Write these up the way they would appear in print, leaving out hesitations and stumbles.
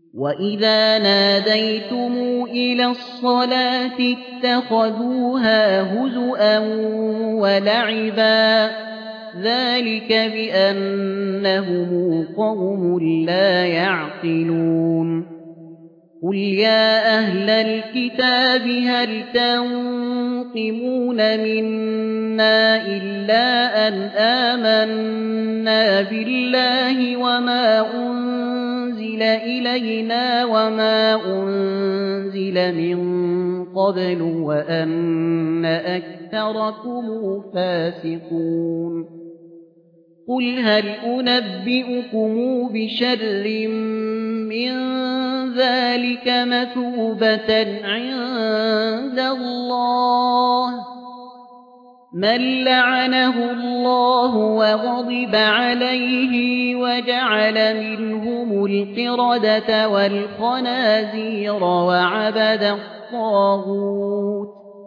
وَإِذَا نَادَيْتُمْ إِلَى الصَّلَاةِ اتَّخَذُوهَا هُزُوًا وَلَعِبًا ذَلِكَ بِأَنَّهُمْ قَوْمٌ لَّا يَعْقِلُونَ قُلْ يَا أَهْلَ الْكِتَابِ هَلْ تَنقِمُونَ مِنَّا إِلَّا أَنْ آمَنَّا بِاللَّهِ وَمَا أُنزِلَ إِلَيْنَا وَمَا أُنزِلَ مِن قَبْلُ وَأَنَّ أَكْثَرَكُمْ فَاسِقُونَ قُلْ هَلْ أُنَبِّئُكُم بِشَرٍّ مِّن ذَلِكَ مَثُوبَةً عِندَ اللَّهِ مَن لَّعَنَهُ اللَّهُ وَغَضِبَ عَلَيْهِ وَجَعَلَ مِنْهُمُ الْقِرَدَةَ وَالْخَنَازِيرَ وَعَبَدَ الطَّاغُوتَ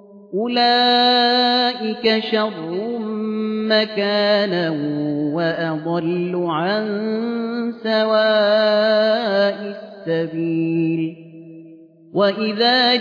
أُولَٰئِكَ شَرٌّ مَّكَانًا وَأَضَلُّ عَن سَوَاءِ السَّبِيلِ وَإِذَا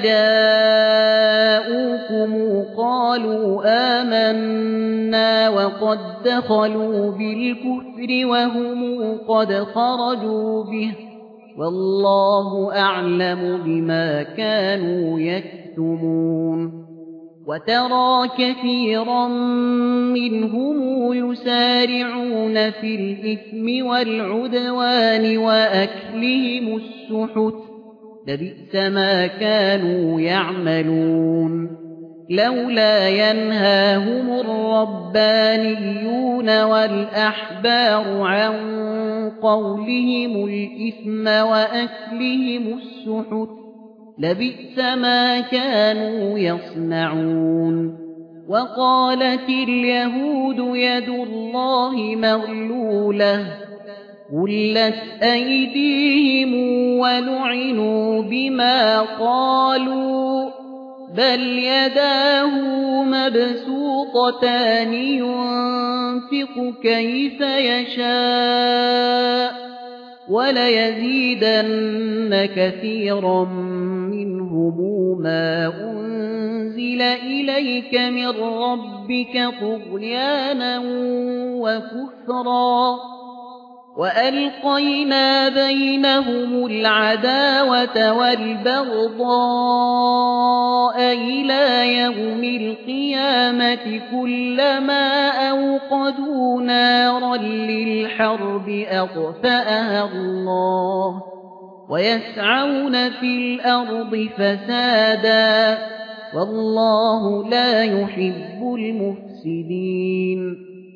جَاءُوكُمْ قَالُوا آمَنَّا وَقَدْ دَخَلُوا بِالْكُفْرِ وَهُمْ قَدْ خَرَجُوا بِهِ وَاللَّهُ أَعْلَمُ بِمَا كَانُوا يَكْتُمُونَ وَتَرَىٰ كَثِيرًا مِّنْهُمْ يُسَارِعُونَ فِي الْإِثْمِ وَالْعُدْوَانِ وَأَكْلِهِمُ السُّحُتَ لَبِئْسَ مَا كَانُوا يَعْمَلُونَ لَوْلَا يَنْهَاهُمُ الرَّبَّانِيُّونَ وَالْأَحْبَارُ عَن قَوْلِهِمُ الْإِثْمَ وَأَكْلِهِمُ السُّحُتَ لَبِئْسَ مَا كَانُوا يَصْنَعُونَ وَقَالَتِ الْيَهُودُ يَدُ اللَّهِ مَغْلُولَةٌ غُلَّتْ أَيْدِيهِمْ وَلُعِنُوا بِمَا قَالُوا بَلْ يَدَاهُ مَبْسُوطَتَانِ يُنفِقُ كَيْفَ يَشَاءُ وَلَيَزِيدَنَّ كَثِيرًا مِّنْهُم مَّا أُنزِلَ إِلَيْكَ مِن رَّبِّكَ طُغْيَانًا وَكُفْرًا وَأَلْقَيْنَا بَيْنَهُمُ الْعَدَاوَةَ وَالْبَغْضَاءَ إِلَىٰ يَوْمِ الْقِيَامَةِ كُلَّمَا أَوْقَدُوا نَارًا لِّلْحَرْبِ أَطْفَأَهَا اللَّهُ وَيَسْعَوْنَ فِي الْأَرْضِ فَسَادًا وَاللَّهُ لَا يُحِبُّ الْمُفْسِدِينَ